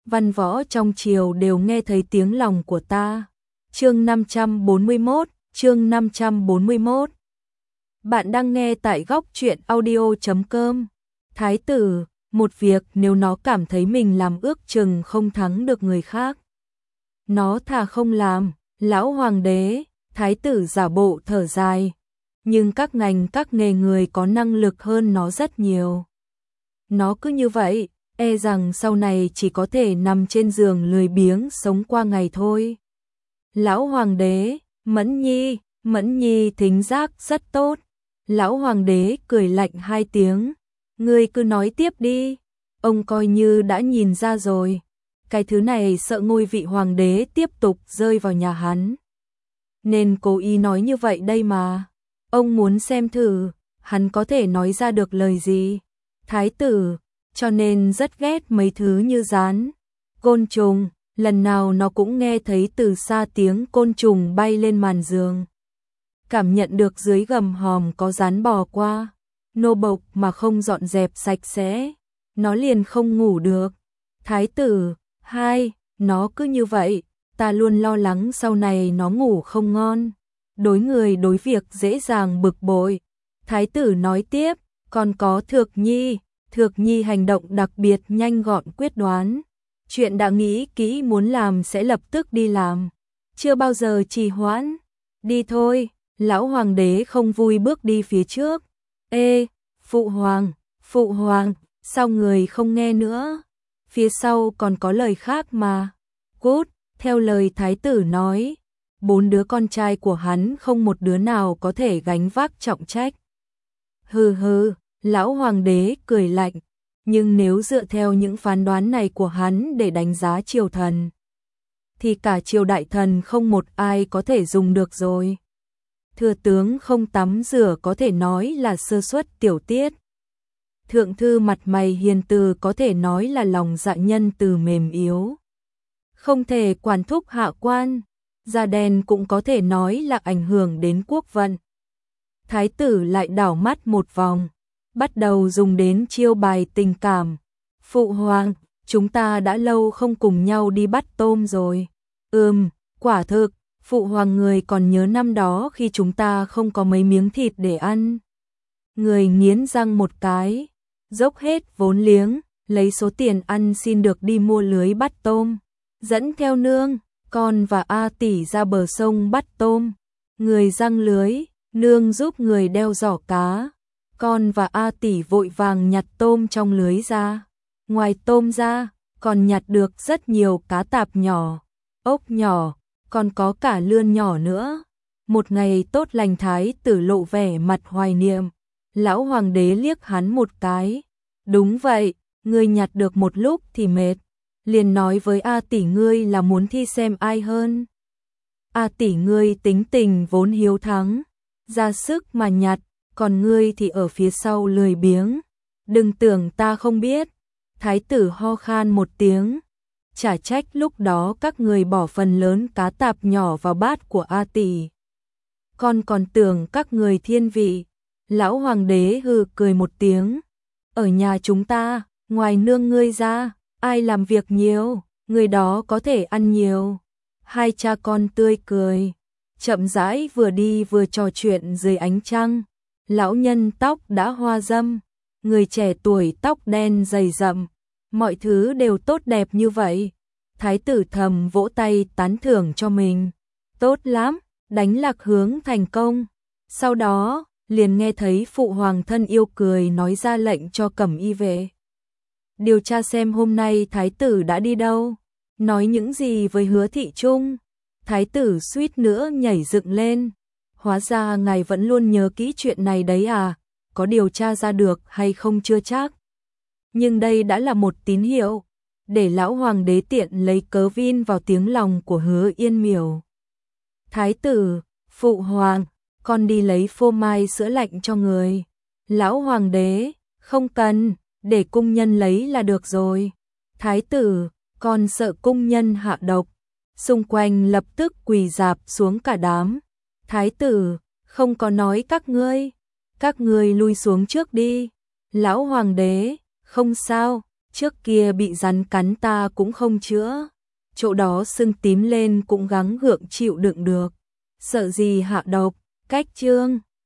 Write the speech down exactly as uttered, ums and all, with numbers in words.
văn võ trong triều đều nghe thấy tiếng lòng của ta. Chương năm trăm bốn mươi mốt, chương năm trăm bốn mươi mốt. Bạn đang nghe tại góc truyện audio chấm com. Thái tử, một việc nếu nó cảm thấy mình làm ước chừng không thắng được người khác, nó thà không làm. Lão hoàng đế, thái tử giả bộ thở dài, nhưng các ngành các nghề người có năng lực hơn nó rất nhiều. Nó cứ như vậy, e rằng sau này chỉ có thể nằm trên giường lười biếng sống qua ngày thôi. Lão hoàng đế, Mẫn Nhi, Mẫn Nhi thính giác rất tốt. Lão hoàng đế cười lạnh hai tiếng, ngươi cứ nói tiếp đi, ông coi như đã nhìn ra rồi. Cái thứ này sợ ngôi vị hoàng đế tiếp tục rơi vào nhà hắn, nên cố ý nói như vậy đây mà. Ông muốn xem thử, hắn có thể nói ra được lời gì. Thái tử, cho nên rất ghét mấy thứ như rán, côn trùng, lần nào nó cũng nghe thấy từ xa tiếng côn trùng bay lên màn giường. Cảm nhận được dưới gầm hòm có rán bò qua, nô bộc mà không dọn dẹp sạch sẽ, nó liền không ngủ được. Thái tử, hai, nó cứ như vậy, ta luôn lo lắng sau này nó ngủ không ngon, đối người đối việc dễ dàng bực bội. Thái tử nói tiếp, còn có Thược Nhi, Thược Nhi hành động đặc biệt nhanh gọn quyết đoán, chuyện đã nghĩ kỹ muốn làm sẽ lập tức đi làm, chưa bao giờ trì hoãn. Đi thôi. Lão hoàng đế không vui bước đi phía trước. Ê, phụ hoàng, phụ hoàng, sao người không nghe nữa? Phía sau còn có lời khác mà. Cút, theo lời thái tử nói, bốn đứa con trai của hắn không một đứa nào có thể gánh vác trọng trách. Hừ hừ, lão hoàng đế cười lạnh, nhưng nếu dựa theo những phán đoán này của hắn để đánh giá triều thần, thì cả triều đại thần không một ai có thể dùng được rồi. Thừa tướng không tắm rửa có thể nói là sơ suất tiểu tiết. Thượng thư mặt mày hiền từ có thể nói là lòng dạ nhân từ mềm yếu. Không thể quản thúc hạ quan, da đen cũng có thể nói là ảnh hưởng đến quốc vận. Thái tử lại đảo mắt một vòng, bắt đầu dùng đến chiêu bài tình cảm. Phụ hoàng, chúng ta đã lâu không cùng nhau đi bắt tôm rồi. Ừm, quả thực. Phụ hoàng người còn nhớ năm đó khi chúng ta không có mấy miếng thịt để ăn. Người nghiến răng một cái, dốc hết vốn liếng, lấy số tiền ăn xin được đi mua lưới bắt tôm, dẫn theo nương, con và A tỷ ra bờ sông bắt tôm. Người giăng lưới, nương giúp người đeo giỏ cá, con và A tỷ vội vàng nhặt tôm trong lưới ra. Ngoài tôm ra, còn nhặt được rất nhiều cá tạp nhỏ, ốc nhỏ, còn có cả lươn nhỏ nữa. Một ngày tốt lành thái tử lộ vẻ mặt hoài niệm. Lão hoàng đế liếc hắn một cái. Đúng vậy, ngươi nhặt được một lúc thì mệt, liền nói với A tỷ ngươi là muốn thi xem ai hơn. A tỷ ngươi tính tình vốn hiếu thắng, ra sức mà nhặt, còn ngươi thì ở phía sau lười biếng. Đừng tưởng ta không biết. Thái tử ho khan một tiếng. Chả trách lúc đó các người bỏ phần lớn cá tạp nhỏ vào bát của A tỷ. Con còn tưởng các người thiên vị. Lão hoàng đế hừ cười một tiếng. Ở nhà chúng ta, ngoài nương ngươi ra, ai làm việc nhiều, người đó có thể ăn nhiều. Hai cha con tươi cười, chậm rãi vừa đi vừa trò chuyện dưới ánh trăng. Lão nhân tóc đã hoa râm, người trẻ tuổi tóc đen dày rậm. Mọi thứ đều tốt đẹp như vậy. Thái tử thầm vỗ tay tán thưởng cho mình. Tốt lắm, đánh lạc hướng thành công. Sau đó, liền nghe thấy phụ hoàng thân yêu cười nói ra lệnh cho Cẩm Y về điều tra xem hôm nay thái tử đã đi đâu, nói những gì với Hứa Thị Trung. Thái tử suýt nữa nhảy dựng lên. Hóa ra ngài vẫn luôn nhớ kỹ chuyện này đấy à, có điều tra ra được hay không chưa chắc. Nhưng đây đã là một tín hiệu, để lão hoàng đế tiện lấy cớ vin vào tiếng lòng của Hứa Yên Miểu. Thái tử, phụ hoàng, con đi lấy phô mai sữa lạnh cho người. Lão hoàng đế, không cần, để cung nhân lấy là được rồi. Thái tử, con sợ cung nhân hạ độc. Xung quanh lập tức quỳ rạp xuống cả đám. Thái tử, không có nói các ngươi, các ngươi lui xuống trước đi. Lão hoàng đế, không sao, Trước kia bị rắn cắn ta cũng không chữa, chỗ đó sưng tím lên cũng gắng gượng chịu đựng được. Sợ gì hạ độc, cách chương